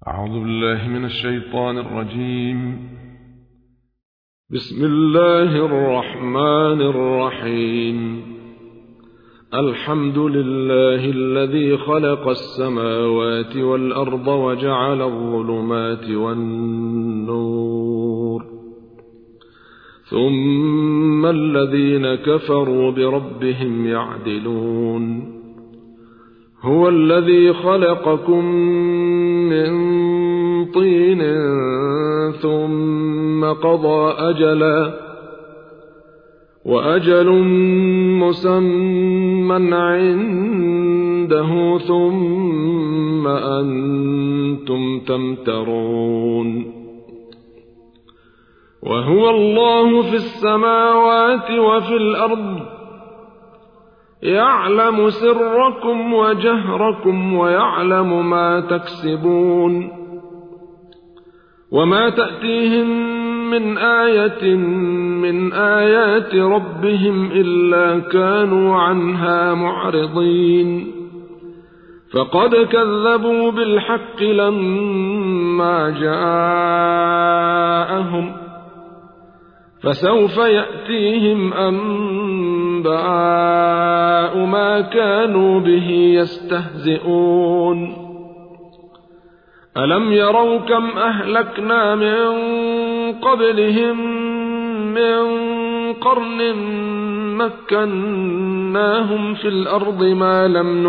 أعوذ بالله من الشيطان الرجيم. بسم الله الرحمن الرحيم. الحمد لله الذي خلق السماوات والأرض وجعل الظلمات والنور، ثم الذين كفروا بربهم يعدلون. هو الذي خلقكم من طين ثم قضى أجلا، وأجل مسمى عنده، ثم أنتم تمترون. وهو الله في السماوات وفي الأرض، يعلم سركم وجهركم ويعلم ما تكسبون. وما تأتيهم من آية من آيات ربهم إلا كانوا عنها معرضين. فقد كذبوا بالحق لما جاءهم، فسوف يأتيهم أنباء ما كانوا به يستهزئون. ألم يروا كم أهلكنا من قبلهم من قرن مكناهم في الأرض ما لم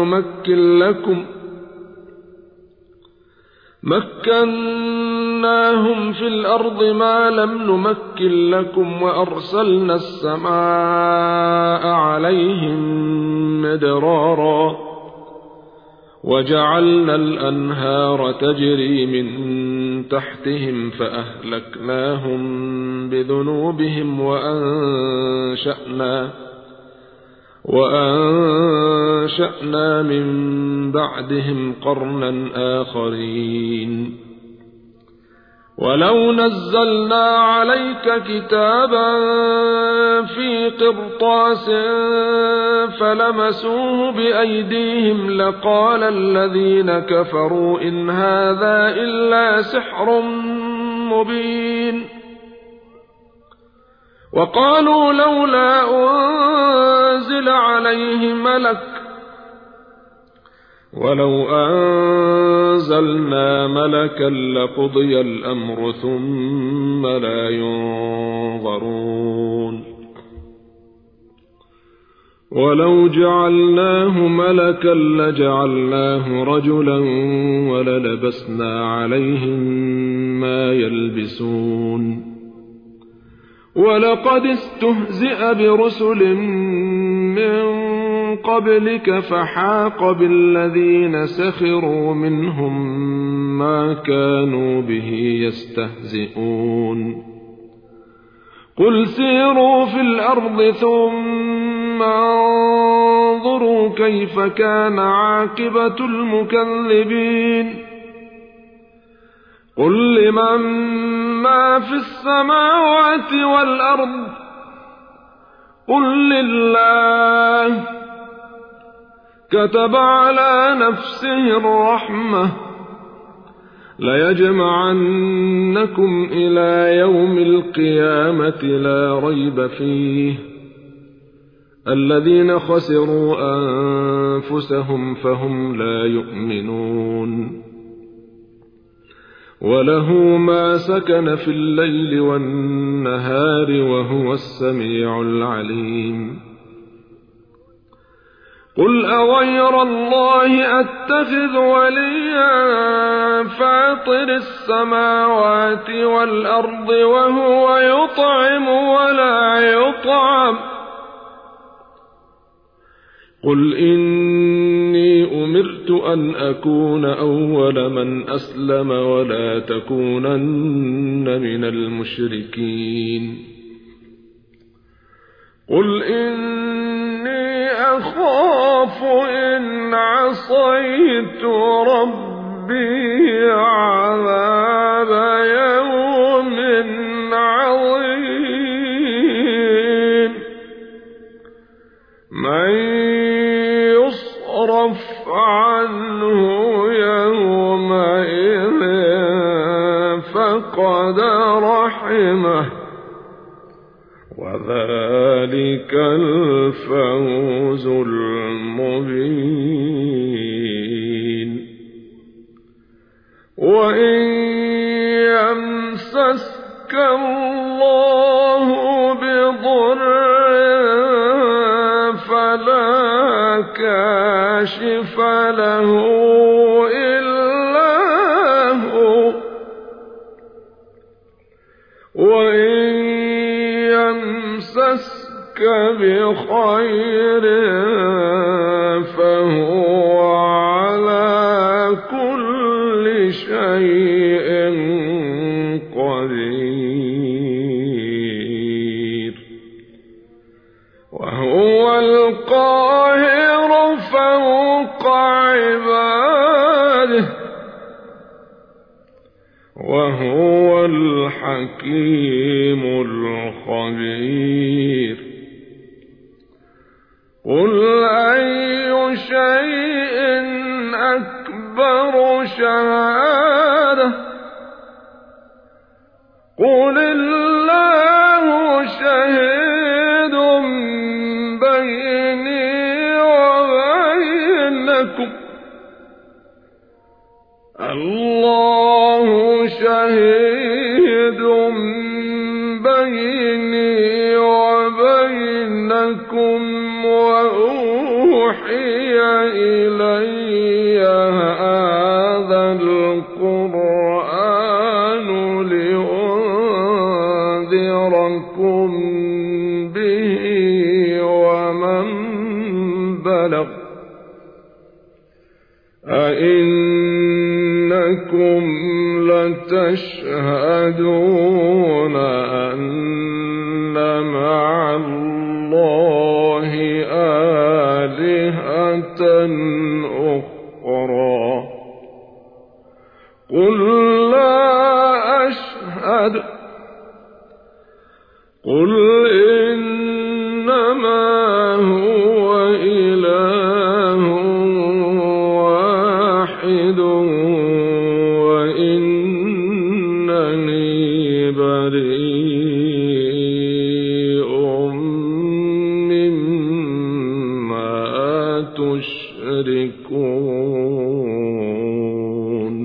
نمكن لكم وأرسلنا السماء عليهم مدرارا، وجعلنا الأنهار تجري من تحتهم فأهلكناهم بذنوبهم وأنشأنا من بعدهم قرنا آخرين. ولو نزلنا عليك كتابا في قرطاس فلمسوه بأيديهم لقال الذين كفروا إن هذا إلا سحر مبين. وقالوا لولا أنزل عليه ملك، ولو أنزلنا ملكا لقضي الأمر ثم لا ينظرون. ولو جعلناه ملكا لجعلناه رجلا وللبسنا عليهم ما يلبسون. ولقد استهزئ برسل من قبلك فحاق بالذين سخروا منهم ما كانوا به يستهزئون. قل سيروا في الأرض ثم انظروا كيف كان عاقبة المكذبين. قل لمن ما في السماوات والأرض، قل لله. كتب على نفسه الرحمة ليجمعنكم إلى يوم القيامة لا ريب فيه. الذين خسروا أنفسهم فهم لا يؤمنون. وله ما سكن في الليل والنهار وهو السميع العليم. قل أغير الله أتخذ وليا فاطر السماوات والأرض وهو يطعم ولا يطعم. قل إني أمرت أن أكون أول من أسلم ولا تكونن من المشركين. قل إني أخاف إن عصيت ربي عذاب يوم عظيم. من يصرف عنه يومئذ فقد رحمه وذلك الفوز المبين وإن يمسسك الله بضر فلا كاشف له إلا هو وإن يمسسك بخير فهو على كل شيء قدير وهو القاهر فوق عباده وهو الحكيم الخبير قل أي شيء أكبر شهادة قل الله شهيد بيني وبينكم الله شهيد بيني وبينكم وأوحي إلي هذا القرآن لأنذركم به ومن بلغ أئنكم لتشهدون أن مع الله آلهة أخرى قل لا أشهد قل إنما هو إله واحد وإنني بريء مما تشركون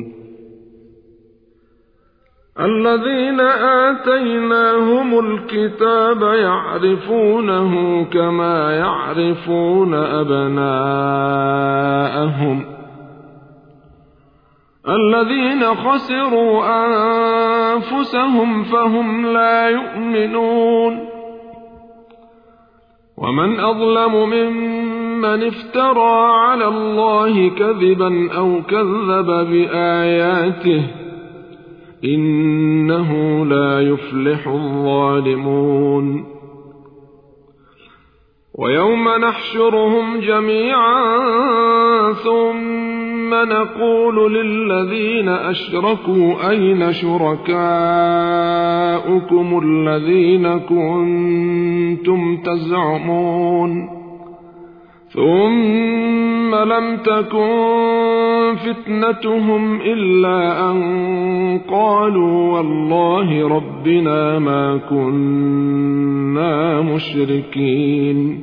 الذين آتيناهم الكتاب يعرفونه كما يعرفون أبناءهم الذين خسروا أنفسهم فهم لا يؤمنون ومن أظلم ممن افترى على الله كذبا أو كذب بآياته إنه لا يفلح الظالمون ويوم نحشرهم جميعا ثم نقول للذين أشركوا أين شركاؤكم الذين كنتم تزعمون ثم لم تكن فتنتهم إلا أن قالوا والله ربنا ما كنا مشركين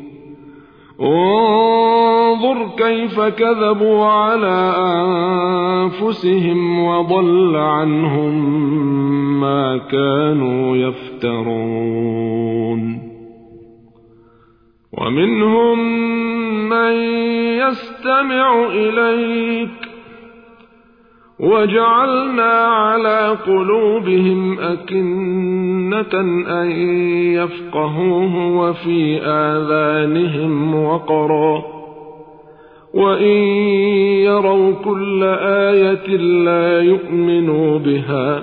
انظر كيف كذبوا على أنفسهم وضل عنهم ما كانوا يفترون ومنهم من يستمع إليك وجعلنا على قلوبهم أكنة أن يفقهوه وفي آذانهم وقرا وإن يروا كل آية لا يؤمنوا بها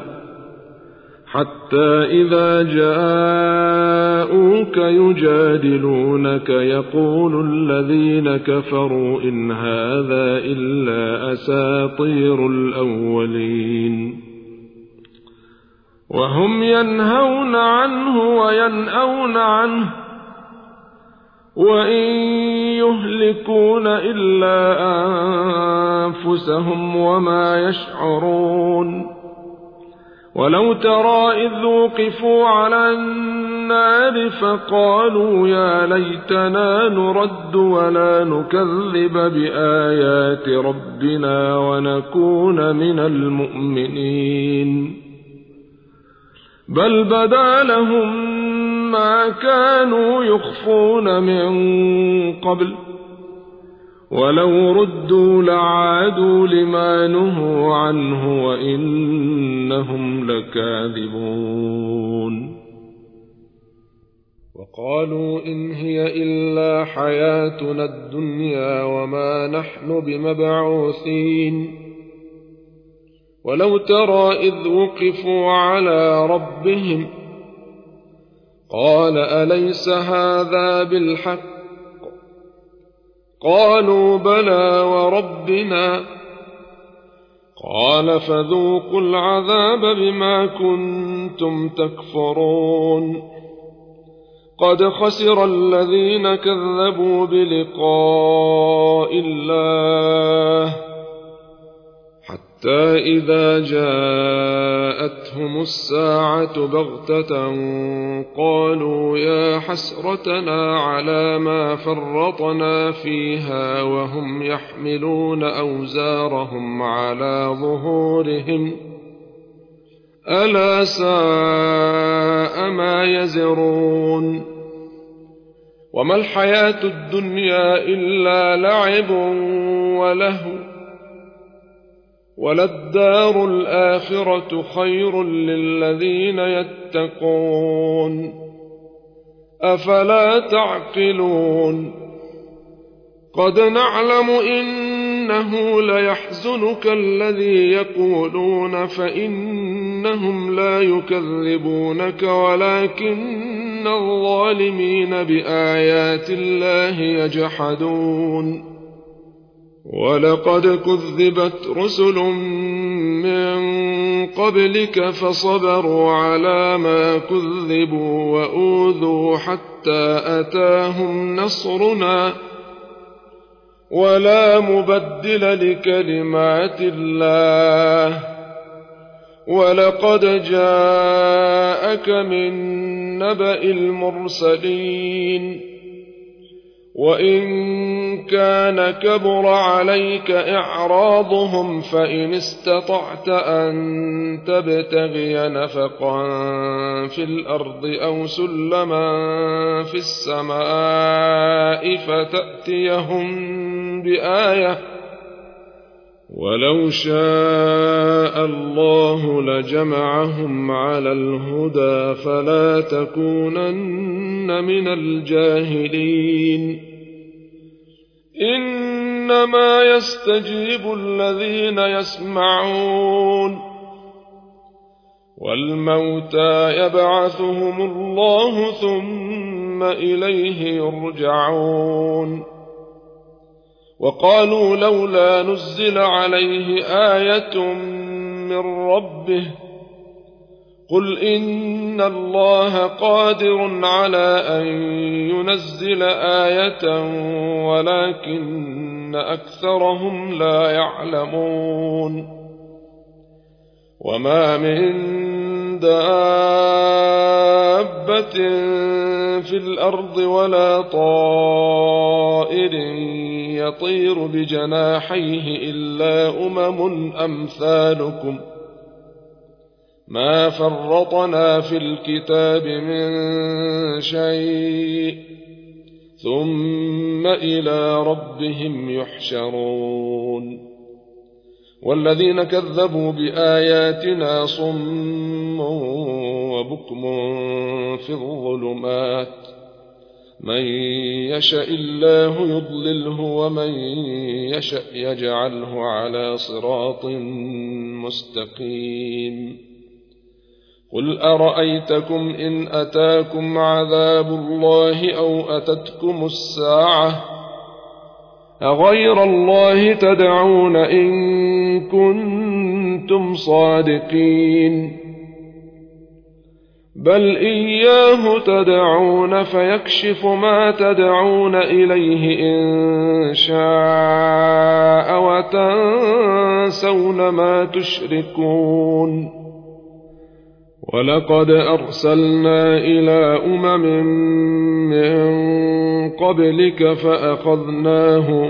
حتى إذا جاءوك يجادلونك يقول الذين كفروا إن هذا إلا أساطير الأولين وهم ينهون عنه وينأون عنه وإن يهلكون إلا أنفسهم وما يشعرون ولو ترى إذ وقفوا على النار فقالوا يا ليتنا نرد ولا نكذب بآيات ربنا ونكون من المؤمنين بل بدا لهم ما كانوا يخفون من قبل ولو ردوا لعادوا لما نهوا عنه وإنهم لكاذبون وقالوا إن هي إلا حياتنا الدنيا وما نحن بمبعوثين ولو ترى إذ وقفوا على ربهم قال أليس هذا بالحق قالوا بلى وربنا قال فذوقوا العذاب بما كنتم تكفرون قد خسر الذين كذبوا بلقاء الله حتى إذا جاءتهم الساعة بغتة قالوا يا حسرتنا على ما فرطنا فيها وهم يحملون أوزارهم على ظهورهم ألا ساء ما يزرون وما الحياة الدنيا إلا لعب ولهو وللدار الآخرة خير للذين يتقون أفلا تعقلون قد نعلم إنه ليحزنك الذي يقولون فإنهم لا يكذبونك ولكن الظالمين بآيات الله يجحدون ولقد كذبت رسل من قبلك فصبروا على ما كذبوا وأوذوا حتى أتاهم نصرنا ولا مبدل لكلمات الله ولقد جاءك من نبأ المرسلين وإن كان كبر عليك إعراضهم فإن استطعت أن تبتغي نفقا في الأرض أو سلما في السماء فتأتيهم بآية ولو شاء الله لجمعهم على الهدى فلا تكونن من الجاهلين إنما يستجيب الذين يسمعون والموتى يبعثهم الله ثم إليه يرجعون وقالوا لولا نزل عليه آية من ربه قل إن الله قادر على أن ينزل آية ولكن أكثرهم لا يعلمون وما من دابة في الأرض ولا طائر يطير بجناحيه إلا أمثالكم ما فرطنا في الكتاب من شيء ثم إلى ربهم يحشرون والذين كذبوا بآياتنا صم وبكم في الظلمات من يشاء الله يضلله ومن يشاء يجعله على صراط مستقيم قل أرأيتكم إن أتاكم عذاب الله أو أتتكم الساعة أغير الله تدعون إن كنتم صادقين بل إياه تدعون فيكشف ما تدعون إليه إن شاء وتنسون ما تشركون ولقد أرسلنا إلى أمم من قبلك فأخذناهم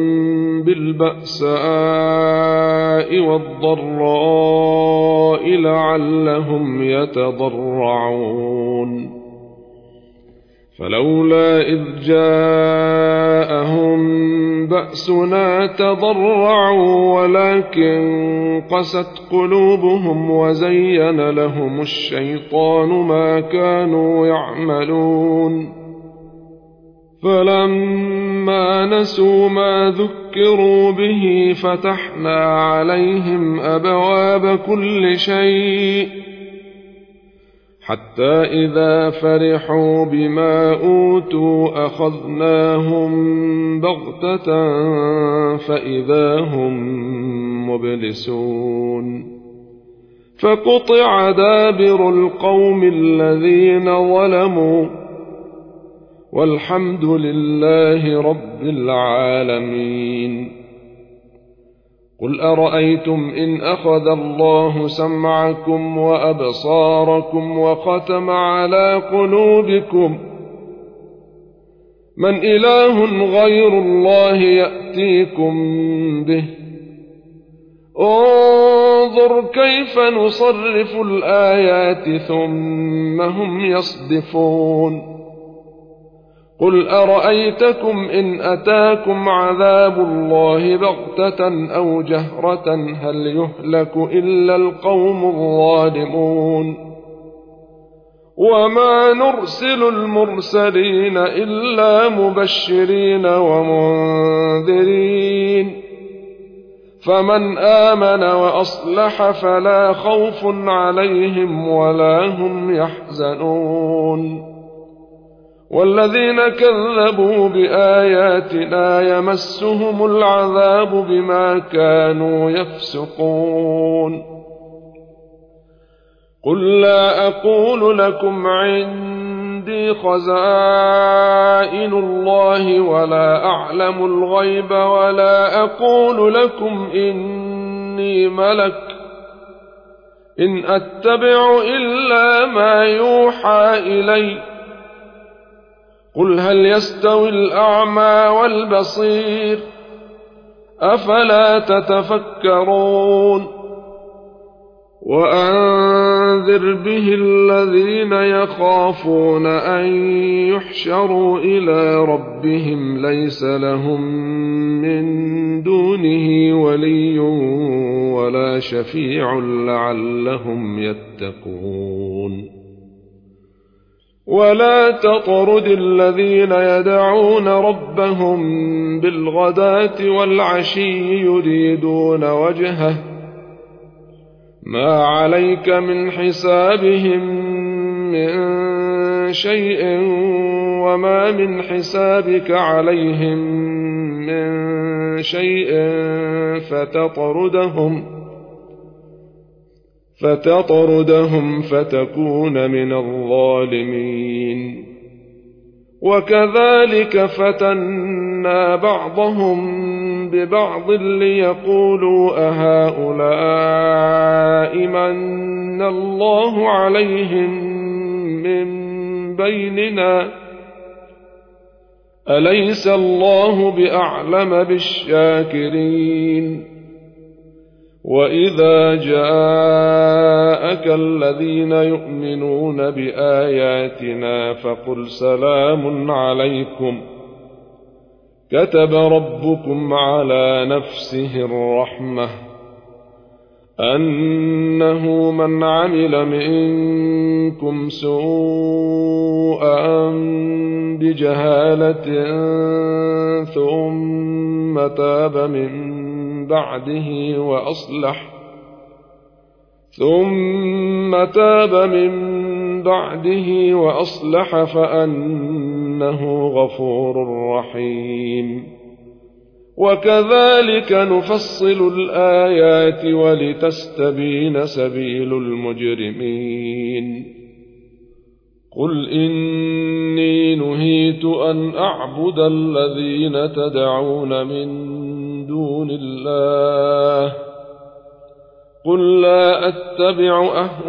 بالبأساء والضراء لعلهم يتضرعون فلولا إذ جاءهم بأسنا تضرعوا ولكن قست قلوبهم وزين لهم الشيطان ما كانوا يعملون فلما نسوا ما ذكروا به فتحنا عليهم أبواب كل شيء حتى إذا فرحوا بما أوتوا أخذناهم بغتة فإذا هم مبلسون فقطع دابر القوم الذين ظلموا والحمد لله رب العالمين قل أرأيتم إن أخذ الله سمعكم وأبصاركم وختم على قلوبكم من إله غير الله يأتيكم به انظر كيف نصرف الآيات ثم هم يصدفون قل أرأيتكم إن أتاكم عذاب الله بغتة أو جهرة هل يهلك إلا القوم الظالمون وما نرسل المرسلين إلا مبشرين ومنذرين فمن آمن وأصلح فلا خوف عليهم ولا هم يحزنون والذين كذبوا بآياتنا يمسهم العذاب بما كانوا يفسقون قل لا أقول لكم عندي خزائن الله ولا أعلم الغيب ولا أقول لكم إني ملك إن أتبع إلا ما يوحى إلي قل هل يستوي الأعمى والبصير أفلا تتفكرون وأنذر به الذين يخافون أن يحشروا إلى ربهم ليس لهم من دونه ولي ولا شفيع لعلهم يتقون ولا تطرد الذين يدعون ربهم بالغداة والعشي يريدون وجهه ما عليك من حسابهم من شيء وما من حسابك عليهم من شيء فتطردهم فتكون من الظالمين وكذلك فتنا بعضهم ببعض ليقولوا أهؤلاء من الله عليهم من بيننا أليس الله بأعلم بالشاكرين وإذا جاءك الذين يؤمنون بآياتنا فقل سلام عليكم كتب ربكم على نفسه الرحمة أنه من عمل منكم سوءا بجهالة ثم تاب من بعده وأصلح فأنه غفور رحيم وكذلك نفصل الآيات ولتستبين سبيل المجرمين قل إني نهيت أن أعبد الذين تدعون من دون الله قل لا أتبع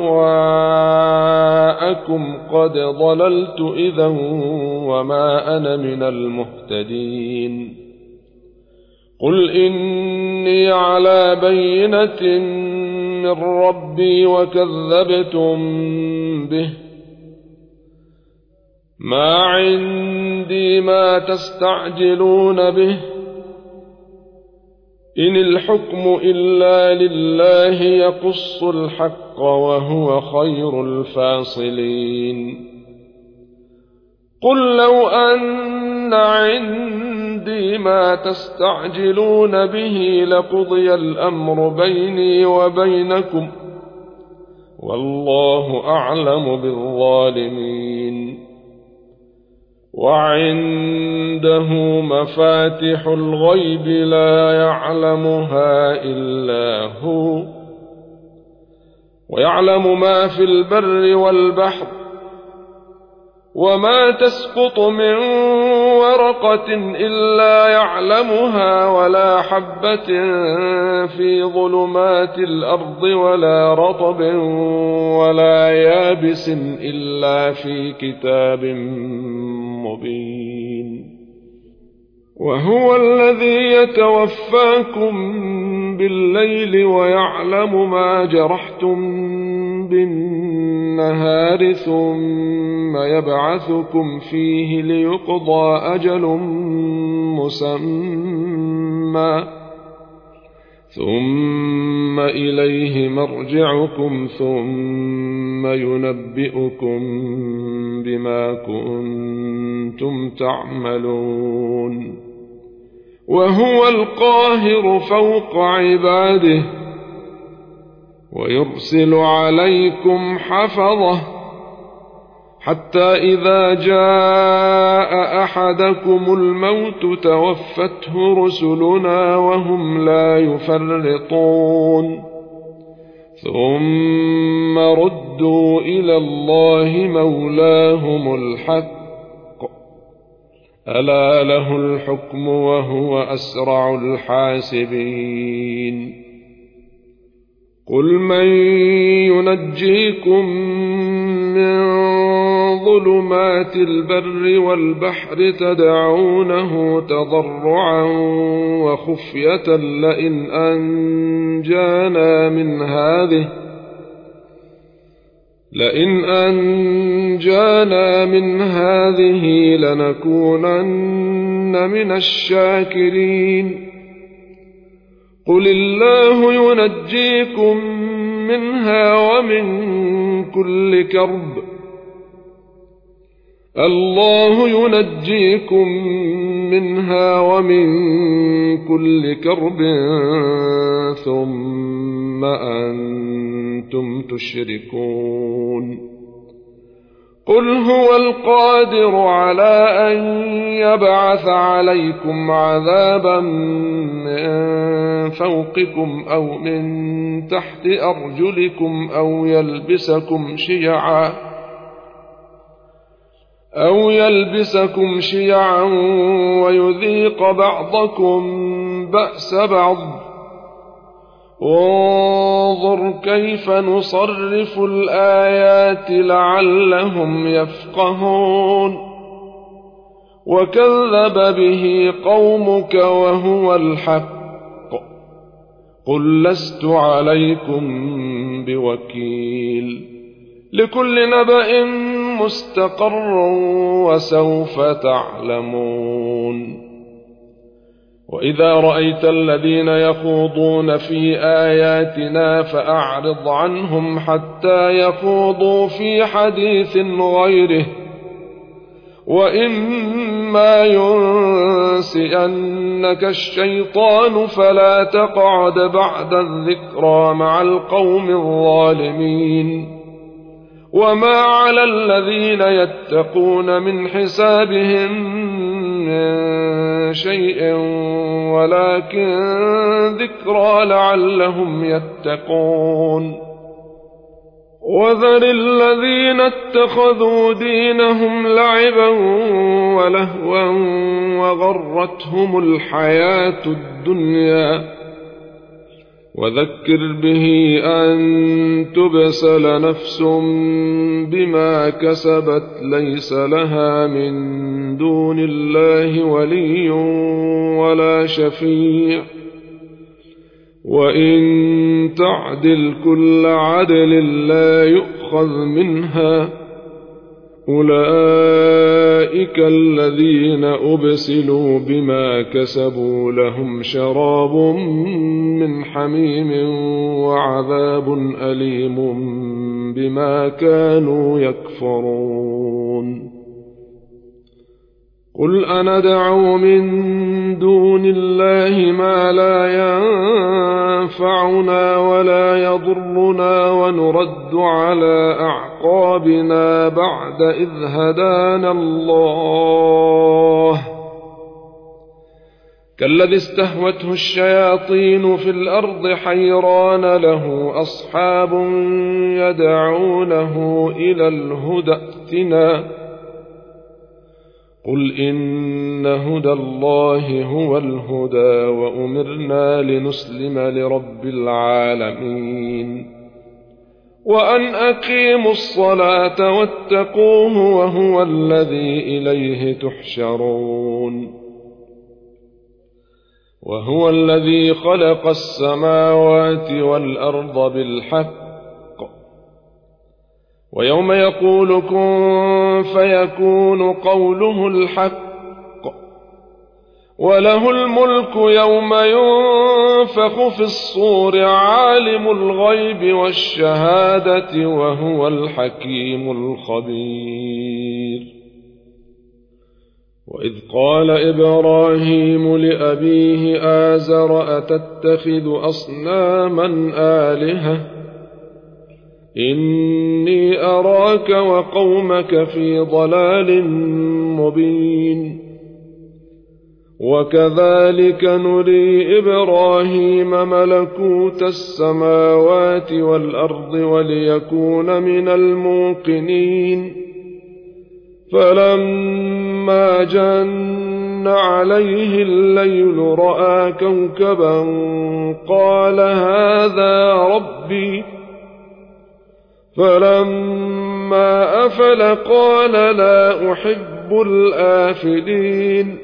أهواءكم قد ضللت إذا وما أنا من المهتدين قل إني على بينة من ربي وكذبتم به ما عندي ما تستعجلون به إن الحكم إلا لله يقص الحق وهو خير الفاصلين قل لو أن عندي ما تستعجلون به لقضي الأمر بيني وبينكم والله أعلم بالظالمين وعنده مفاتح الغيب لا يعلمها إلا هو ويعلم ما في البر والبحر وما تسقط من ورقة إلا يعلمها ولا حبة في ظلمات الأرض ولا رطب ولا يابس إلا في كتاب مبين وهو الذي يتوفاكم بالليل ويعلم ما جرحتم بالنهار ثم يبعثكم فيه ليقضى أجل مسمى ثم إليه مرجعكم ثم ينبئكم بما كنتم تعملون وهو القاهر فوق عباده ويرسل عليكم حفظه حتى إذا جاء أحدكم الموت توفته رسلنا وهم لا يفرطون ثم ردوا إلى الله مولاهم الحق ألا له الحكم وهو أسرع الحاسبين قل من ينجيكم من ظلمات البر والبحر تدعونه تضرعا وخفية لئن أنجانا من هذه لنكونن من الشاكرين قل الله ينجيكم منها ومن كل كرب الله ينجيكم منها ومن كل كرب ثم أنتم تشركون قل هو القادر على أن يبعث عليكم عذابا من فوقكم أو من تحت أرجلكم أو يلبسكم شيعا ويذيق بعضكم بأس بعض وانظر كيف نصرف الآيات لعلهم يفقهون وكذب به قومك وهو الحق قل لست عليكم بوكيل لكل نبأ مستقر وسوف تعلمون وإذا رأيت الذين يخوضون في آياتنا فأعرض عنهم حتى يخوضوا في حديث غيره وإما ينسئنك الشيطان فلا تقعد بعد الذكرى مع القوم الظالمين وما على الذين يتقون من حسابهم من شيء ولكن ذكرى لعلهم يتقون وذر الذين اتخذوا دينهم لعبا ولهوا وغرتهم الحياة الدنيا وذكر به أن تبسل نفس بما كسبت ليس لها من دون الله ولي ولا شفيع، وإن تعدل كل عدل لا يؤخذ منها. أولئك الذين أبسلوا بما كسبوا لهم شراب من حميم وعذاب أليم بما كانوا يكفرون. قل أندعو من دون الله ما لا ينفعنا ولا يضرنا ونرد على أعقابنا بعد إذ هدانا الله، كالذي استهوته الشياطين في الأرض حيران له أصحاب يدعونه إلى الهدى ائتنا. قل إن هدى الله هو الهدى وأمرنا لنسلم لرب العالمين وأن أقيموا الصلاة واتقوه وهو الذي إليه تحشرون. وهو الذي خلق السماوات والأرض بالحق، ويوم يقول كن فيكون قوله الحق، وله الملك يوم ينفخ في الصور عالم الغيب والشهادة وهو الحكيم الخبير. وإذ قال إبراهيم لأبيه آزر أتتخذ أصناما آلهة إني أراك وقومك في ضلال مبين. وكذلك نري إبراهيم ملكوت السماوات والأرض وليكون من الموقنين. فلما جن عليه الليل رأى كوكبا قال هذا ربي، فلما أفل قال لا أحب الآفلين.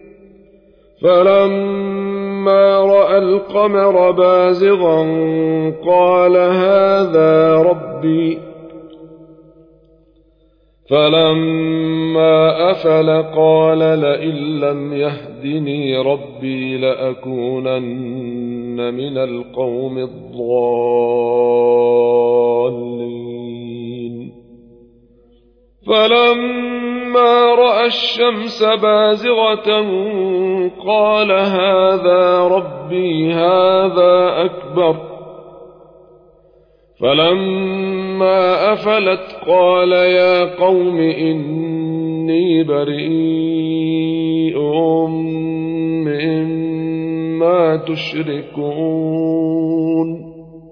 فلما رأى القمر بازغا قال هذا ربي، فلما أفل قال لئن لم يهدني ربي لأكونن من القوم الضالين. فلما رأى الشمس بازغة قال هذا ربي هذا أكبر. فلما أفلت قال يا قوم إني بريء مما تشركون.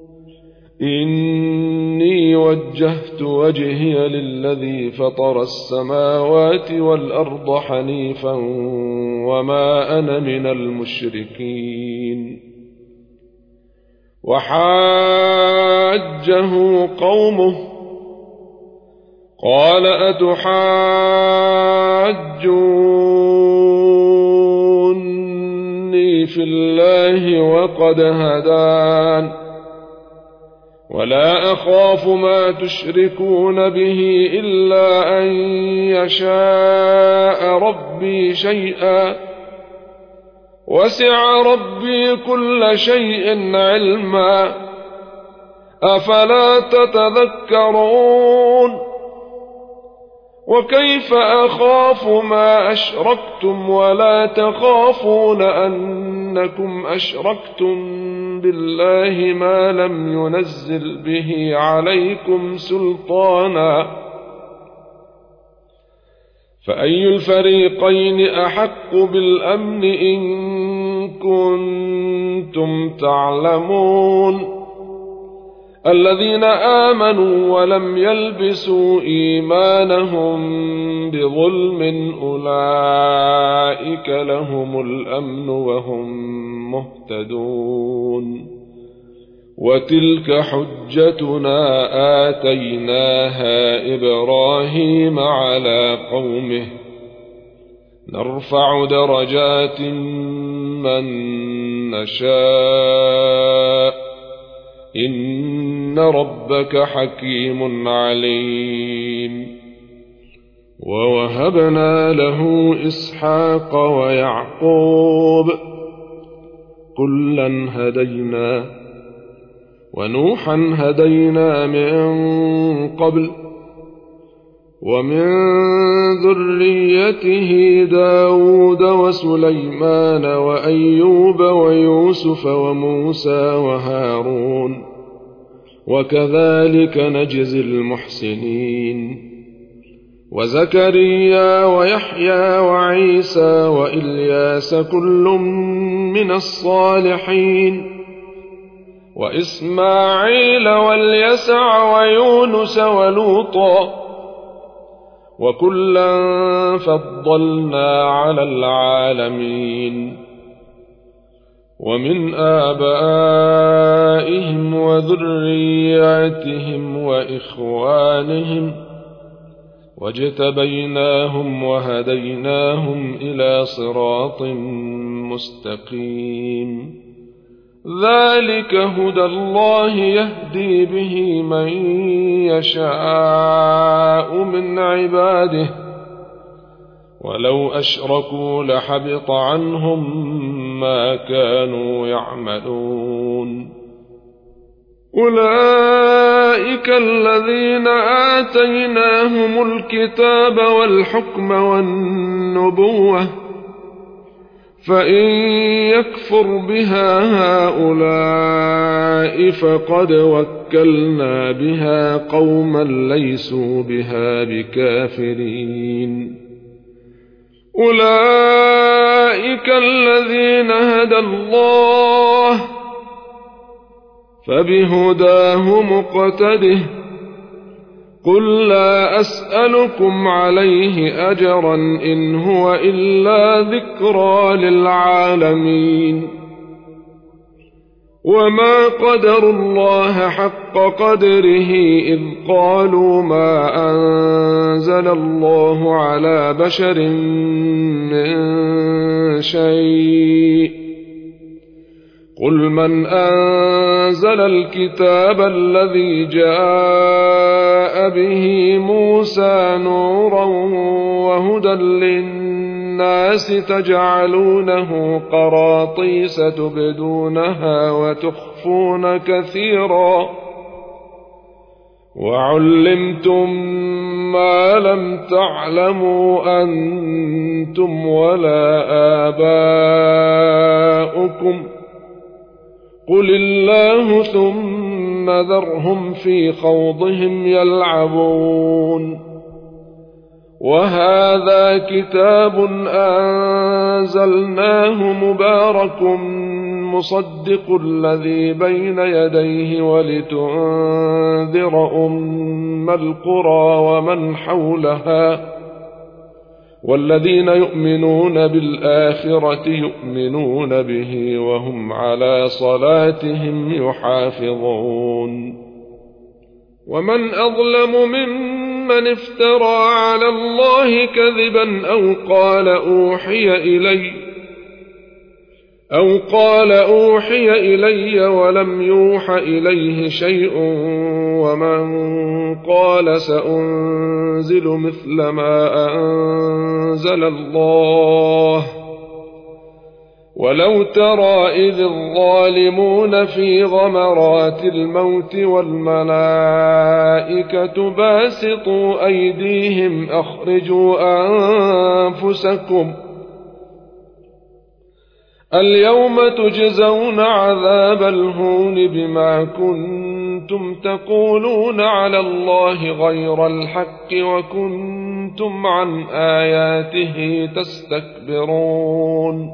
إني وجهت وجهي للذي فطر السماوات والأرض حنيفا وما أنا من المشركين. وحاجه قومه قال أتحاجوني في الله وقد هدان ولا أخاف ما تشركون به إلا أن يشاء ربي شيئا وسع ربي كل شيء علما أفلا تتذكرون. وكيف أخاف ما أشركتم ولا تخافون أنكم أشركتم بالله ما لم ينزل به عليكم سلطانا فأي الفريقين أحق بالأمن إن كنتم تعلمون. الذين آمنوا ولم يلبسوا إيمانهم بظلم أولئك لهم الأمن وهم مهتدون. وتلك حجتنا آتيناها إبراهيم على قومه نرفع درجات من نشاء إن ربك حكيم عليم. ووهبنا له إسحاق ويعقوب كلا هدينا ونوحا هدينا من قبل ومن ذريته داود وسليمان وأيوب ويوسف وموسى وهارون وكذلك نجزي المحسنين. وزكريا ويحيى وعيسى وإلياس كل من الصالحين وإسماعيل واليسع ويونس ولوطا وكلا فضلنا على العالمين. ومن آبائهم وذرياتهم وإخوانهم واجتبيناهم وهديناهم إلى صراط مستقيم. ذلك هدى الله يهدي به من يشاء من عباده ولو أشركوا لحبط عنهم ما كانوا يعملون. أولئك الذين آتيناهم الكتاب والحكم والنبوة فإن يكفر بها هؤلاء فقد وكلنا بها قوما ليسوا بها بكافرين. أولئك الذين هدى الله فبهداه مقتده قل لا أسألكم عليه أجرا إن هو إلا ذكرى للعالمين. وما قدروا الله حق قدره إذ قالوا ما أنزل الله على بشر من شيء قل من أنزل الكتاب الذي جاء به موسى نورا وهدى للناس تجعلونه قراطيس تبدونها وتخفون كثيرا وعلمتم ما لم تعلموا أنتم ولا آباؤكم قل الله ثم ذرهم في خوضهم يلعبون. وهذا كتاب أنزلناه مبارك مصدق الذي بين يديه ولتنذر أم القرى ومن حولها والذين يؤمنون بالآخرة يؤمنون به وهم على صلاتهم يحافظون. ومن أظلم ممن افترى على الله كذبا أو قال أوحي إلي ولم يوح إليه شيء ومن قال سأنزل مثل ما أنزل الله. ولو ترى إذ الظالمون في غمرات الموت والملائكة باسطوا أيديهم أخرجوا أنفسكم اليوم تجزون عذاب الهون بما كنتم تقولون على الله غير الحق وكنتم عن آياته تستكبرون.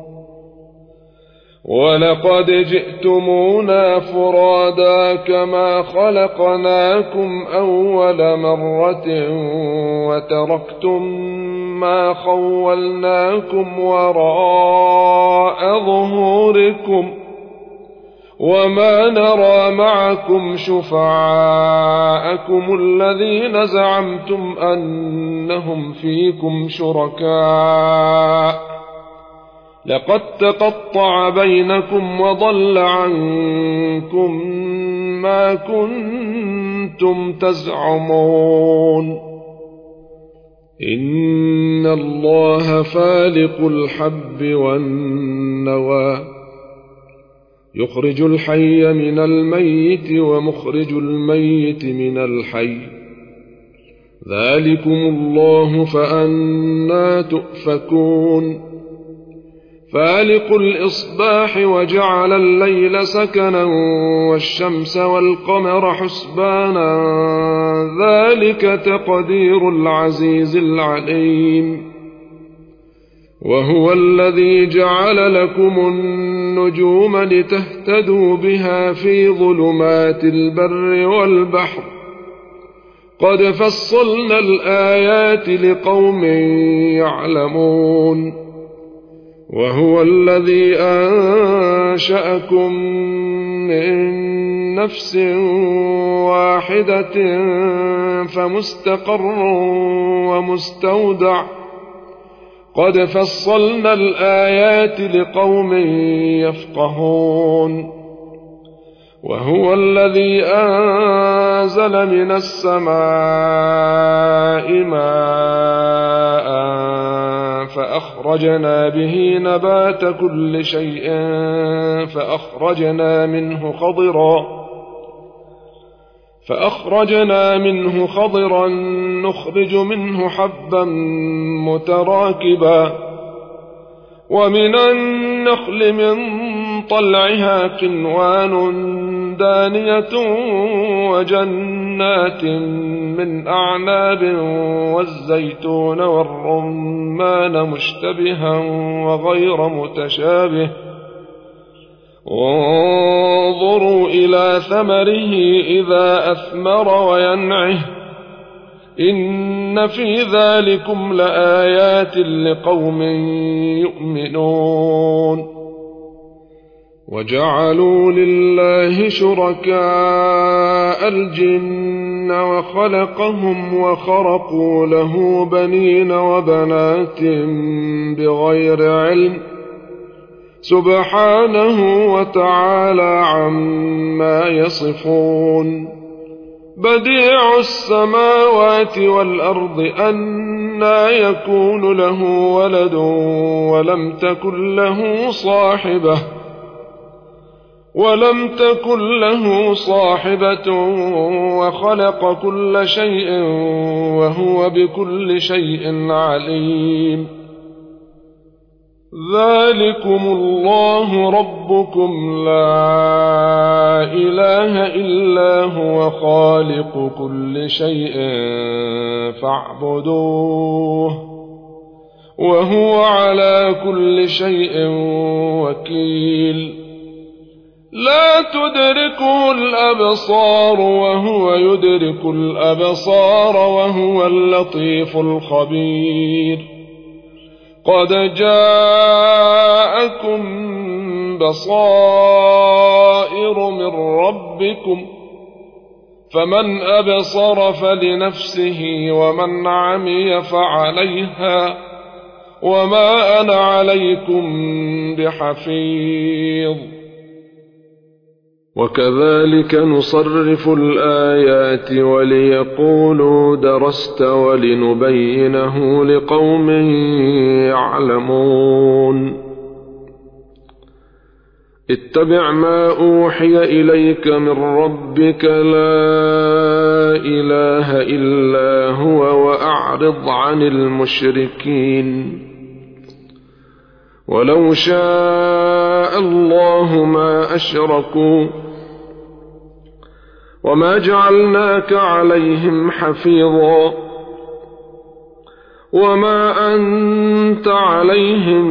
ولقد جئتمونا فرادا كما خلقناكم أول مرة وتركتم ما خولناكم وراء ظهوركم وما نرى معكم شفعاءكم الذين زعمتم أنهم فيكم شركاء لقد تقطع بينكم وضل عنكم ما كنتم تزعمون إن الله فالق الحب والنوى يخرج الحي من الميت ومخرج الميت من الحي ذلكم الله فأنى تؤفكون فالق الإصباح وجعل الليل سكنا والشمس والقمر حسبانا ذلك تقدير العزيز العليم وهو الذي جعل لكم النجوم لتهتدوا بها في ظلمات البر والبحر قد فصلنا الآيات لقوم يعلمون وهو الذي أنشأكم من نفس واحدة فمستقر ومستودع قد فصلنا الآيات لقوم يفقهون وهو الذي أنزل من السماء ماء فأخرجنا به نبات كل شيء فأخرجنا منه خضرا نخرج منه حبا متراكبا ومن النخل من طلعها كنوان دانية وجنات من أعناب والزيتون والرمان مشتبها وغير متشابه وانظروا إلى ثمره إذا أثمر وينعه إن في ذلكم لآيات لقوم يؤمنون وجعلوا لله شركاء الجن وخلقهم وخرقوا له بنين وبنات بغير علم سبحانه وتعالى عما يصفون بديع السماوات والأرض أنى يكون له ولد ولم تكن له صاحبة وخلق كل شيء وهو بكل شيء عليم ذلكم الله ربكم لا إله إلا هو خالق كل شيء فاعبدوه وهو على كل شيء وكيل لا تدركه الأبصار وهو يدرك الأبصار وهو اللطيف الخبير قد جاءكم بصائر من ربكم فمن أبصر فلنفسه ومن عمي فعليها وما أنا عليكم بحفيظ وكذلك نصرف الآيات وليقولوا درست ولنبينه لقوم يعلمون اتبع ما أوحي إليك من ربك لا إله إلا هو وأعرض عن المشركين ولو شاء الله ما أشركوا وما جعلناك عليهم حفيظا وما أنت عليهم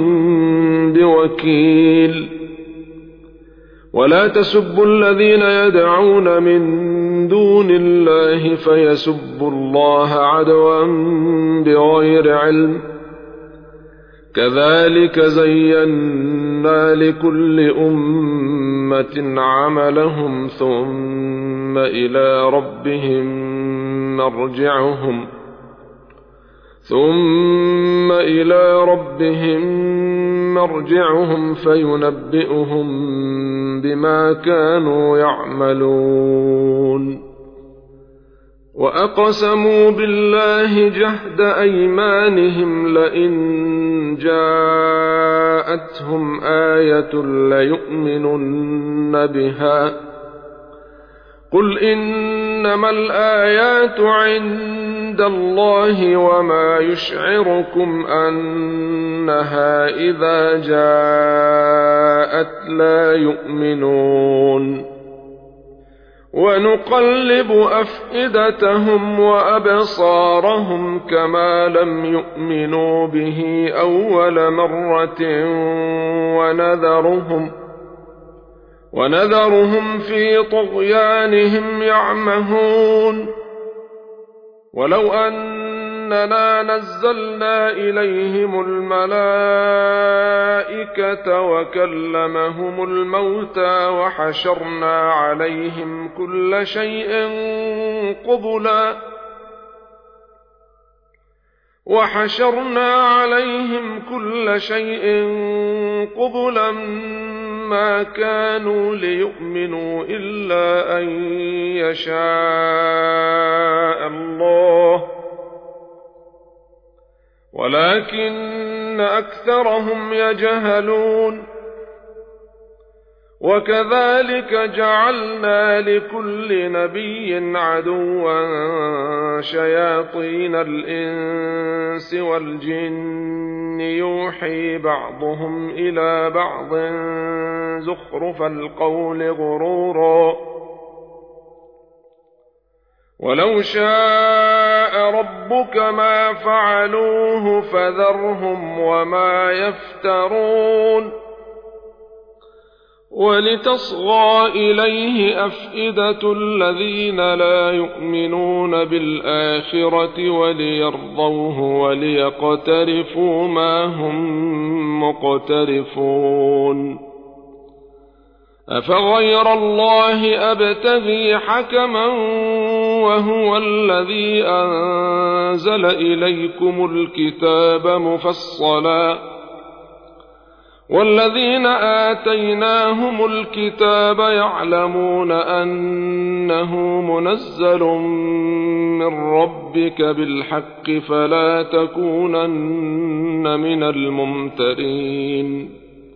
بوكيل ولا تسبوا الذين يدعون من دون الله فيسبوا الله عدوا بغير علم كذلك زينا لكل أمة أمة عملهم ثم إلى ربهم مرجعهم فينبئهم بما كانوا يعملون. وأقسموا بالله جهد أيمانهم لئن جاءتهم آية ليؤمنن بها قل إنما الآيات عند الله وما يشعركم أنها إذا جاءت لا يؤمنون. ونقلب أفئدتهم وأبصارهم كما لم يؤمنوا به أول مرة ونذرهم في طغيانهم يعمهون. ولو أننا نزلنا إليهم الملائكة وكلمهم الموتى وحشرنا عليهم كل شيء قبلا ما كانوا ليؤمنوا إلا أن يشاء الله ولكن أكثرهم يجهلون. وكذلك جعلنا لكل نبي عدوا شياطين الإنس والجن يوحي بعضهم إلى بعض زخرف القول غرورا ولو شاء ربك ما فعلوه فذرهم وما يفترون. ولتصغى إليه أفئدة الذين لا يؤمنون بالآخرة وليرضوه وليقترفوا ما هم مقترفون. أفغير الله أبتغي حكما وهو الذي أنزل إليكم الكتاب مفصلا والذين آتيناهم الكتاب يعلمون أنه منزل من ربك بالحق فلا تكونن من الممترين.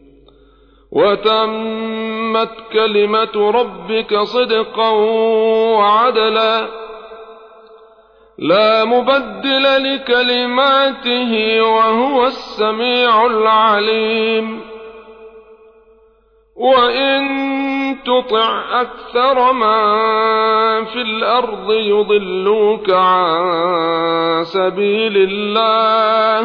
وتمت كلمة ربك صدقا وعدلا لا مبدل لكلماته وهو السميع العليم. وإن تطع أكثر من في الأرض يضلوك عن سبيل الله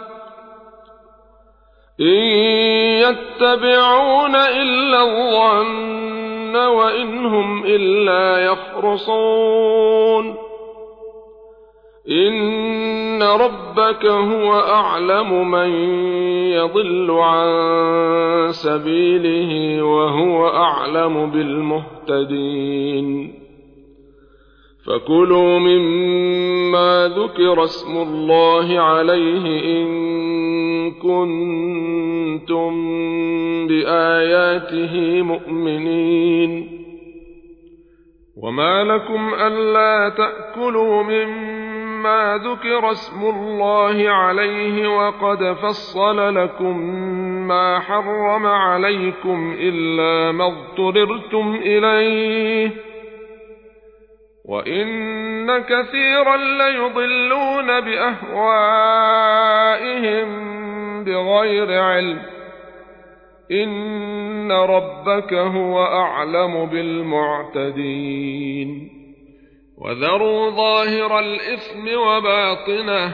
إن يتبعون إلا الظن وإن هم إلا يخرصون. إن ربك هو أعلم من يضل عن سبيله وهو أعلم بالمهتدين. فكلوا مما ذكر اسم الله عليه إن كنتم بآياته مؤمنين. وما لكم ألا تأكلوا مما ذكر اسم الله عليه وقد فصل لكم ما حرم عليكم إلا ما اضطررتم إليه وإن كثيرا ليضلون بأهوائهم بغير علم إن ربك هو أعلم بالمعتدين. وذروا ظاهر الإثم وباطنه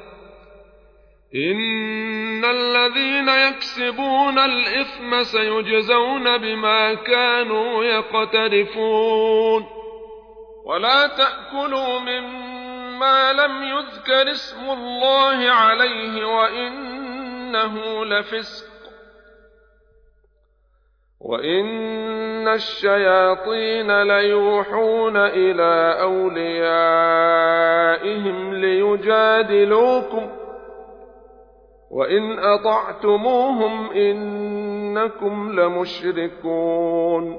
إن الذين يكسبون الإثم سيجزون بما كانوا يقترفون. ولا تأكلوا مما لم يذكر اسم الله عليه وإنه لفسق وإن إن الشياطين ليوحون إلى أوليائهم ليجادلوكم وإن أطعتموهم إنكم لمشركون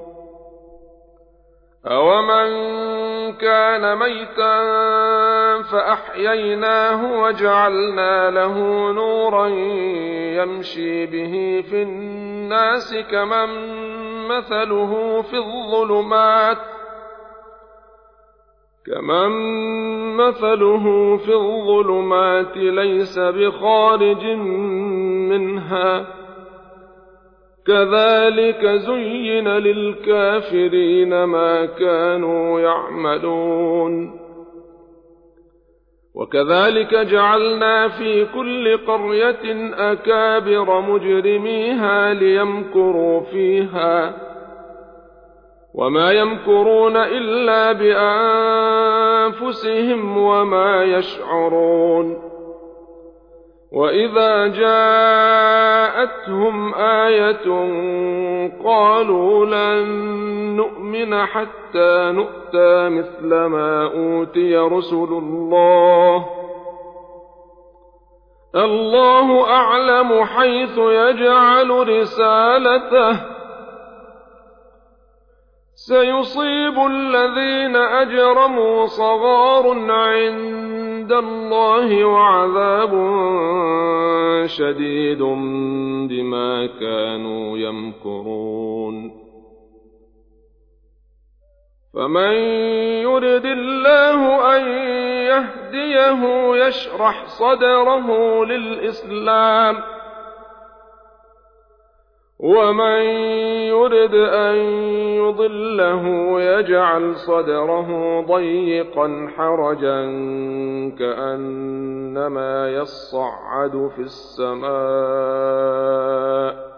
أومن كان ميتا فأحييناه وجعلنا له نورا يمشي به في الناس كمن مثله في الظلمات ليس بخارج منها كذلك زين للكافرين ما كانوا يعملون وكذلك جعلنا في كل قرية أكابر مجرميها ليمكروا فيها وما يمكرون إلا بأنفسهم وما يشعرون وإذا جاءتهم آية قالوا لن نؤمن حتى نؤتى مثل ما أوتي رسل الله أعلم حيث يجعل رسالته سيصيب الذين أجرموا صغار عند الله وعذاب شديد بما كانوا يمكرون فمن يرد الله أن يهديه يشرح صدره للإسلام ومن يرد أن يضله يجعل صدره ضيقا حرجا كأنما يصعد في السماء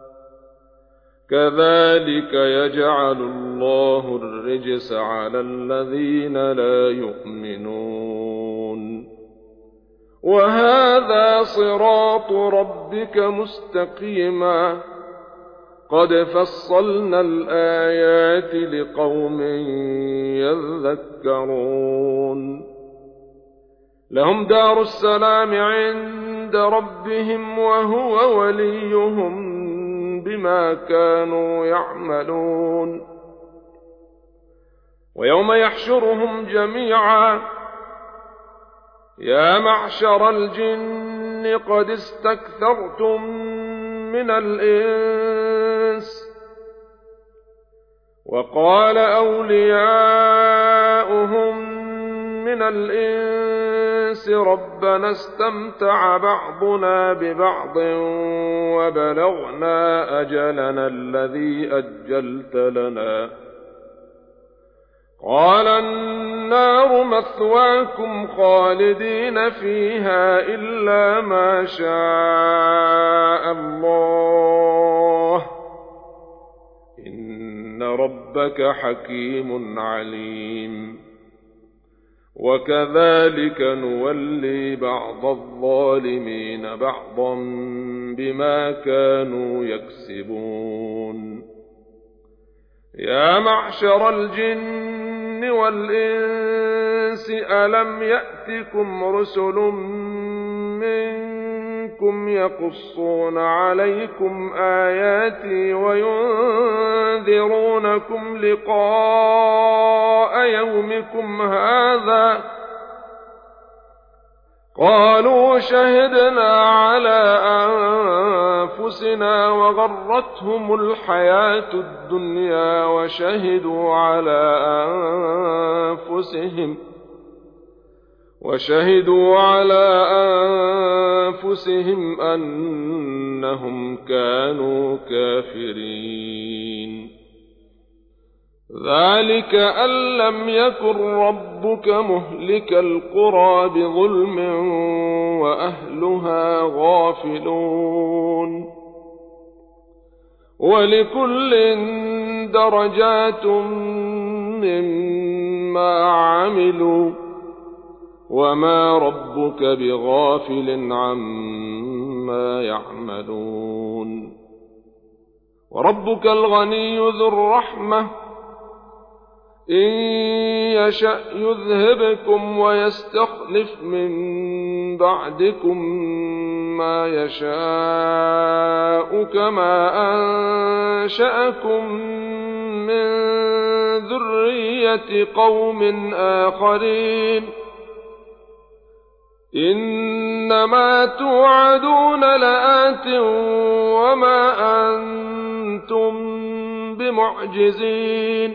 كذلك يجعل الله الرجس على الذين لا يؤمنون وهذا صراط ربك مستقيما قد فصلنا الآيات لقوم يذكرون لهم دار السلام عند ربهم وهو وليهم بما كانوا يعملون ويوم يحشرهم جميعا يا معشر الجن قد استكثرتم من الإنس وقال أولياؤهم من الإنس ربنا استمتع بعضنا ببعض وبلغنا أجلنا الذي أجلت لنا قال النار مثواكم خالدين فيها إلا ما شاء الله إن ربك حكيم عليم وكذلك نولي بعض الظالمين بعضا بما كانوا يكسبون يا معشر الجن والإنس ألم يأتكم رسل منكم يقصون عليكم آياتي وينذرونكم لقاء يومكم هذا قالوا شهدنا على أنفسنا وغرتهم الحياة الدنيا وشهدوا على أنفسهم أنهم كانوا كافرين ذلك أن لم يكن ربك مهلك القرى بظلم وأهلها غافلون ولكل درجات مما عملوا وما ربك بغافل عما يعملون وربك الغني ذو الرحمة إن يشأ يذهبكم ويستخلف من بعدكم ما يشاء كما أنشأكم من ذرية قوم آخرين إنما توعدون لآت وما أنتم بمعجزين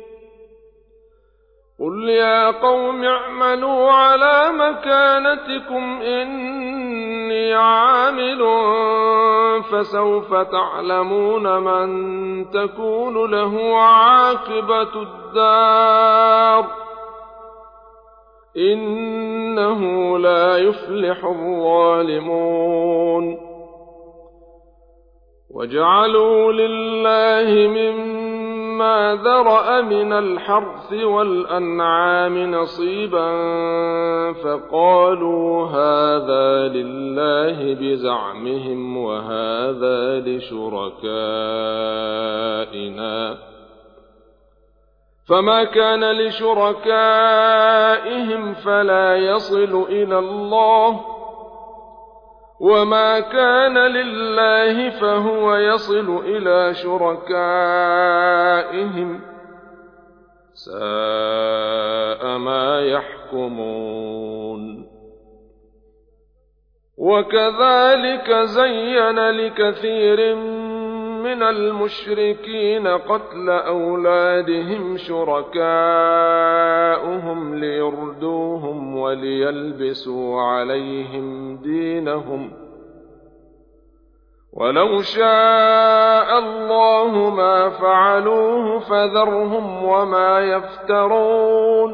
قل يا قوم اعملوا على مكانتكم إني عامل فسوف تعلمون من تكون له عاقبة الدار إنه لا يفلح الظالمون وجعلوا لله مما ذرأ من الحرث والأنعام نصيبا فقالوا هذا لله بزعمهم وهذا لشركائنا فما كان لشركائهم فلا يصل إلى الله وما كان لله فهو يصل إلى شركائهم ساء ما يحكمون وكذلك زين لكثير من المشركين قتل أولادهم شركاؤهم ليردوهم وليلبسوا عليهم دينهم ولو شاء الله ما فعلوه فذرهم وما يفترون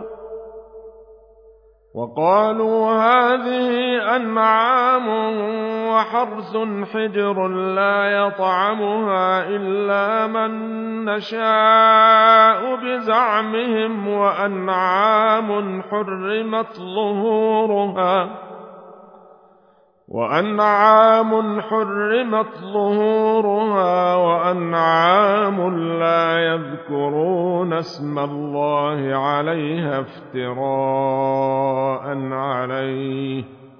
وقالوا هذه أنعام وحرث حجر لا يطعمها إلا من نشاء بزعمهم وأنعام حرمت ظهورها وأنعام لا يذكرون اسم الله عليها افتراء عليه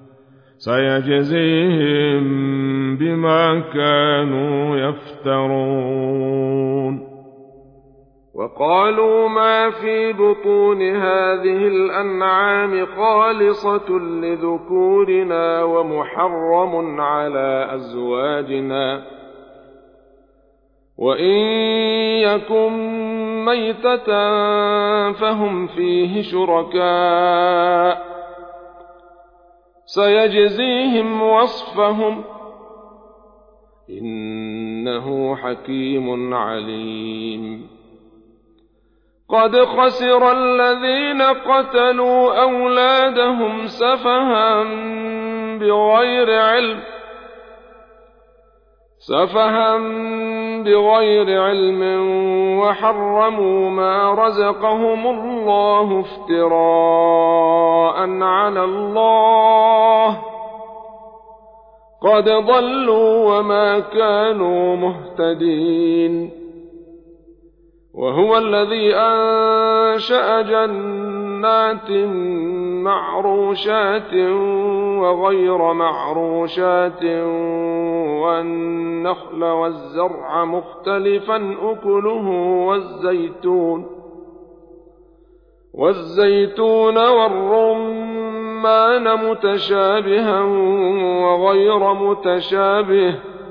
سيجزيهم بما كانوا يفترون وقالوا ما في بطون هذه الأنعام خالصة لذكورنا ومحرم على أزواجنا وإن يكن ميتة فهم فيه شركاء سيجزيهم وصفهم إنه حكيم عليم قد خسر الذين قتلوا أولادهم سفها بغير علم وحرموا ما رزقهم الله افتراء على الله قد ضلوا وما كانوا مهتدين وهو الذي أنشأ جنات معروشات وغير معروشات والنخل والزرع مختلفا أكله والزيتون والرمان متشابها وغير متشابه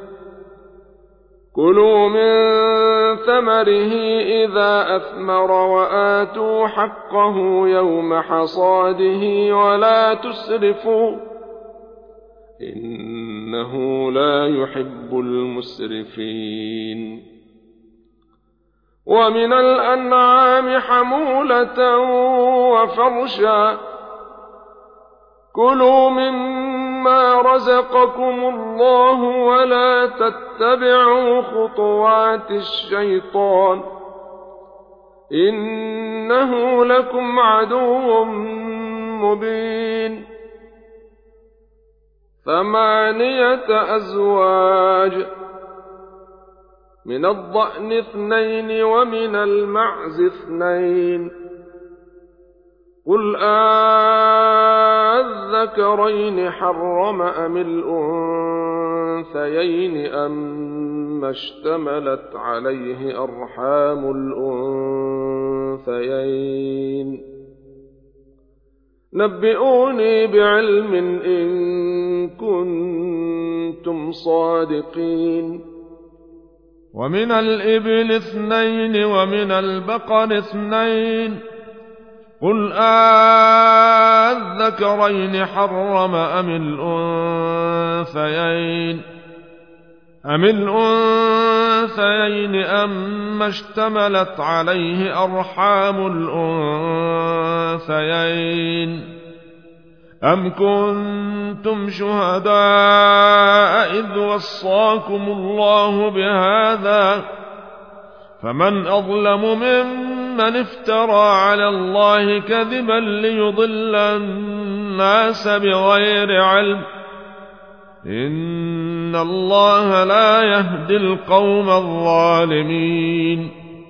كلوا من ثمره إذا أثمر وآتوا حقه يوم حصاده ولا تسرفوا إنه لا يحب المسرفين ومن الأنعام حمولة وفرشا كلوا مما رزقكم الله ولا تتبعوا خطوات الشيطان إنه لكم عدو مبين 8 أزواج من الضأن 2 ومن المعز 2 قل أذكرين حرم أم الأنثيين أم اشتملت عليه أرحام الأنثيين نبئوني بعلم إن كنتم صادقين ومن الإبل 2 ومن البقر 2 قل أذكرين حرم أم الأنثيين أما اشتملت عليه أرحام الأنثيين أم كنتم شهداء إذ وصاكم الله بهذا فمن أظلم ممن افترى على الله كذبا ليضل الناس بغير علم إن الله لا يهدي القوم الظالمين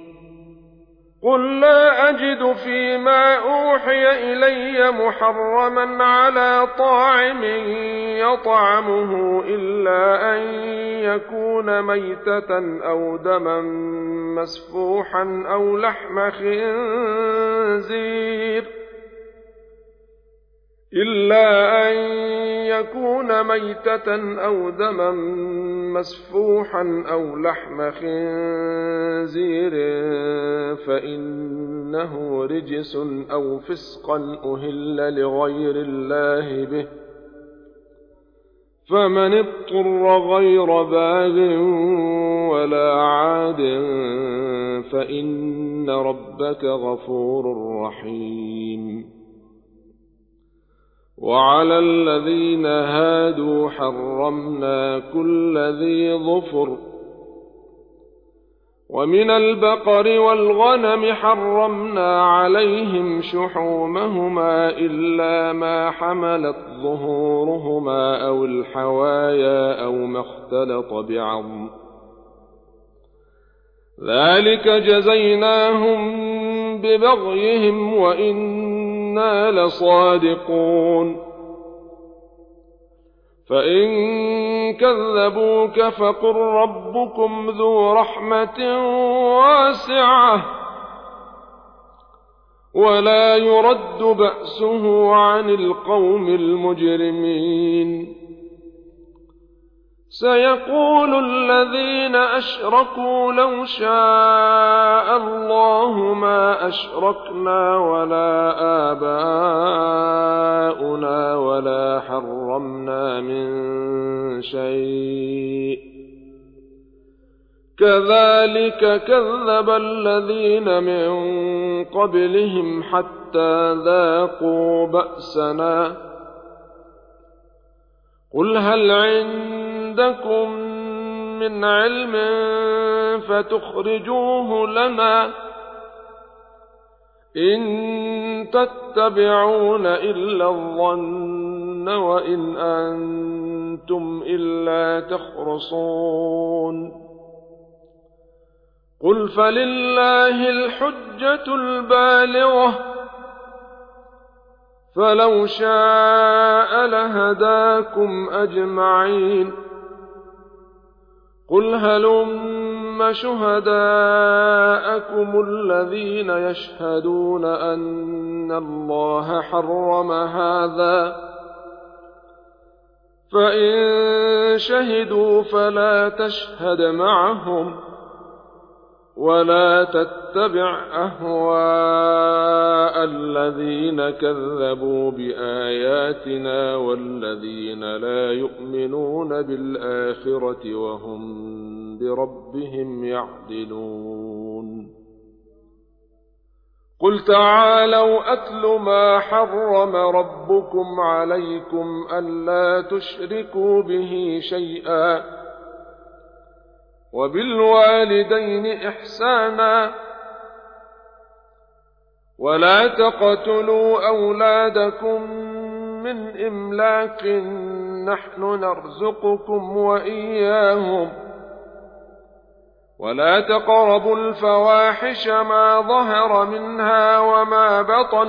قل لا أجد فيما أوحي إلي محرما على طاعم يطعمه إلا أن يكون ميتة أو دما مسفوحا أو لحم خنزير فإنه رجس أو فسقا أهل لغير الله به فمن اضطر غير باغ ولا عاد فإن ربك غفور رحيم وعلى الذين هادوا حرمنا كل ذي ظفر ومن البقر والغنم حرمنا عليهم شحومهما إلا ما حملت ظهورهما أو الحوايا أو ما اختلط بعظم ذلك جزيناهم ببغيهم وإنا لصادقون فإن كذبوك فقل ربكم ذو رحمة واسعة ولا يرد بأسه عن القوم المجرمين سيقول الذين أشركوا لو شاء الله ما أشركنا ولا آباؤنا ولا حرمنا من شيء كذلك كذب الذين من قبلهم حتى ذاقوا بأسنا قل هل عندكم من علم فتخرجوه لنا إن تتبعون إلا الظن وإن أنتم إلا تخرصون قل فلله الحجة البالغة فلو شاء لهداكم أجمعين قل هلم شهداءكم الذين يشهدون أن الله حرم هذا فإن شهدوا فلا تشهد معهم ولا تتبع أهواء الذين كذبوا بآياتنا والذين لا يؤمنون بالآخرة وهم بربهم يعدلون قل تعالوا أتل ما حرم ربكم عليكم ألا تشركوا به شيئا وبالوالدين إحسانا ولا تقتلوا أولادكم من إملاق نحن نرزقكم وإياهم ولا تقربوا الفواحش ما ظهر منها وما بطن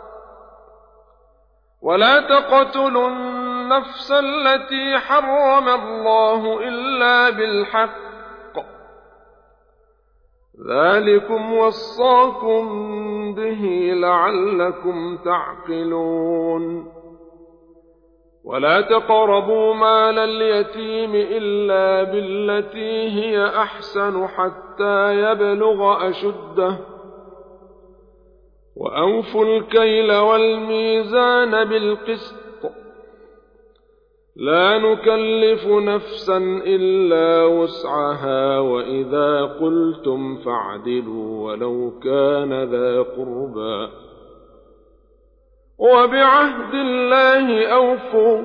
ولا تقتلوا النفس التي حرم الله إلا بالحق ذلكم وصاكم به لعلكم تعقلون ولا تقربوا مال اليتيم إلا بالتي هي أحسن حتى يبلغ أشده وأوفوا الكيل والميزان بالقسط لا نكلف نفسا إلا وسعها وإذا قلتم فاعدلوا ولو كان ذا قربى وبعهد الله أوفوا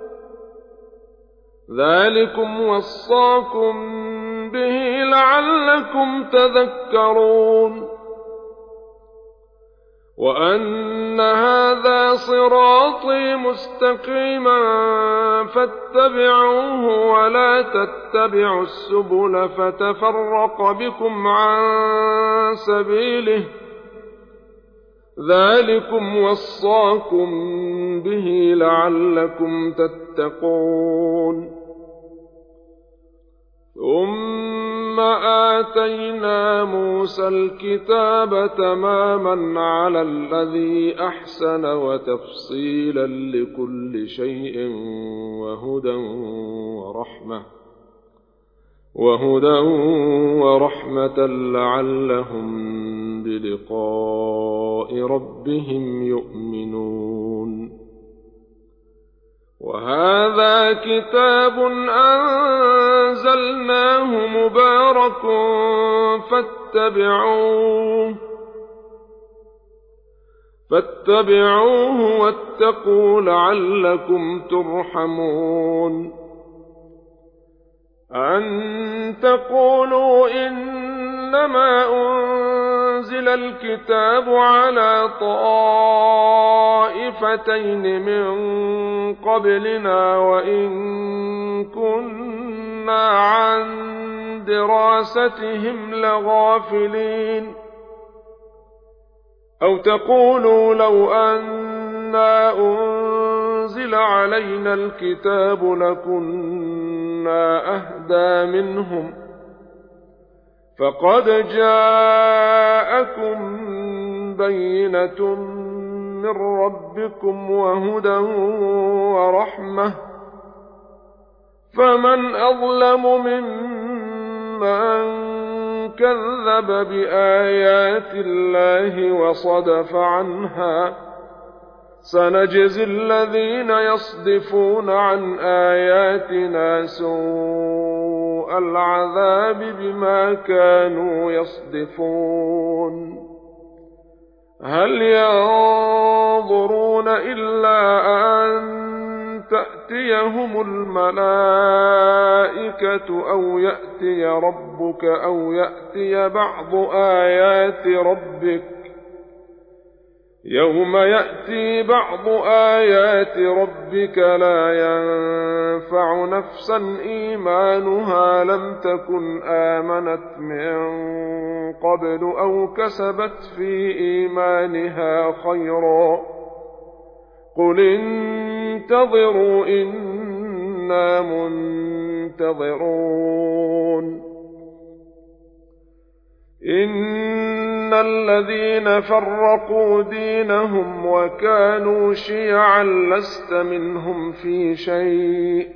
ذلكم وصاكم به لعلكم تذكرون وأن هذا صراطي مستقيما فاتبعوه ولا تتبعوا السبل فتفرق بكم عن سبيله ذلكم وصاكم به لعلكم تتقون ثم آتينا موسى الكتاب تماما على الذي أحسن وتفصيلا لكل شيء وهدى ورحمة لعلهم بلقاء ربهم يؤمنون وهذا كتاب أنزلناه مبارك فاتبعوه واتقوا لعلكم ترحمون أن تقولوا إنما أنزل الكتاب على طائفتين من قبلنا وإن كنا عن دراستهم لغافلين أو تقولوا لو أنا أنزل علينا الكتاب لكنا أهدى منهم فقد جاءكم بينة من ربكم وهدى ورحمة فمن أظلم ممن كذب بآيات الله وصدف عنها سنجزي الذين يصدفون عن آياتنا سوء العذاب بما كانوا يصدفون هل ينظرون إلا أن تأتيهم الملائكة أو يأتي ربك أو يأتي بعض آيات ربك يوم يأتي بعض آيات ربك لا ينفع نفسا إيمانها لم تكن آمنت من قبل أو كسبت في إيمانها خيرا قل انتظروا إنا منتظرون إن الذين فرقوا دينهم وكانوا شيعا لست منهم في شيء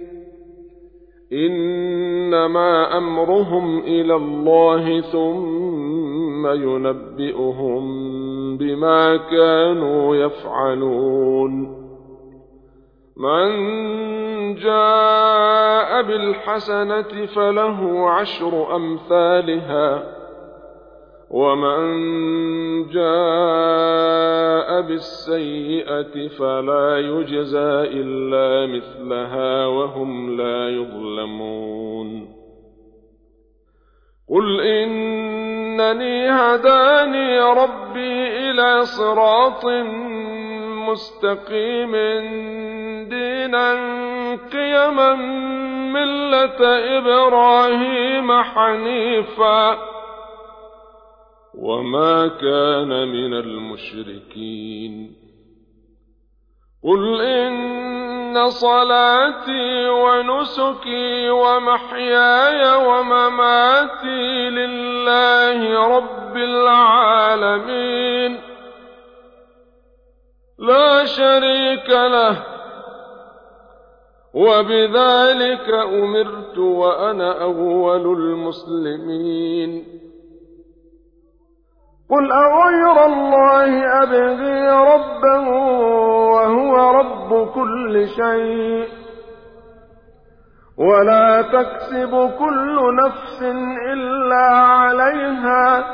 إنما أمرهم إلى الله ثم ينبئهم بما كانوا يفعلون من جاء بالحسنة فله عشر أمثالها ومن جاء بالسيئة فلا يجزى إلا مثلها وهم لا يظلمون قل إنني هداني ربي إلى صراط مستقيم دينا قيما ملة إبراهيم حنيفا وما كان من المشركين قل إن صلاتي ونسكي ومحياي ومماتي لله رب العالمين لا شريك له وبذلك أمرت وأنا أول المسلمين قل أغير الله أبغي ربا وهو رب كل شيء ولا تكسب كل نفس إلا عليها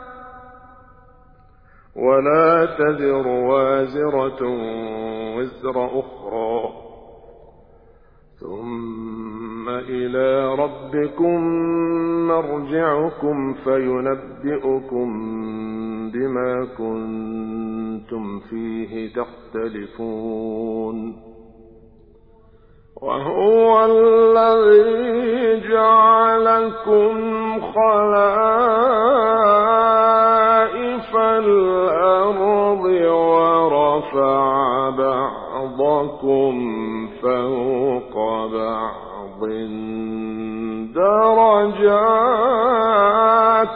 ولا تزر وازرة وزر أخرى ثم إلى ربكم مرجعكم فينبئكم بما كنتم فيه تختلفون وهو الذي جعلكم خلائف الأرض ورفع بعضكم فوق بعض درجات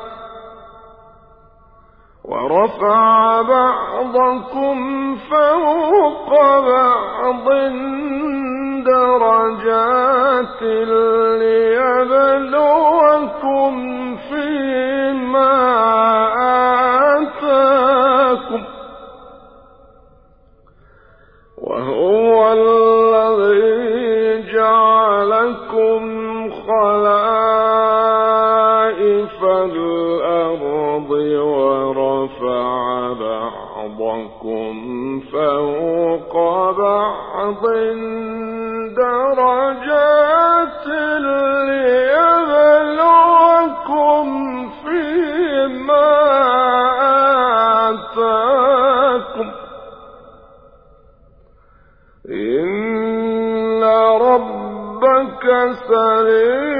ورفع بعضكم فوق بعض درجات ليبلوكم فيما آتاكم وهو الذي جعلكم خلائف الأرض ورفع بعضكم فوق بعض درجات ليبلوكم فيما آتاكم إن ربك سريع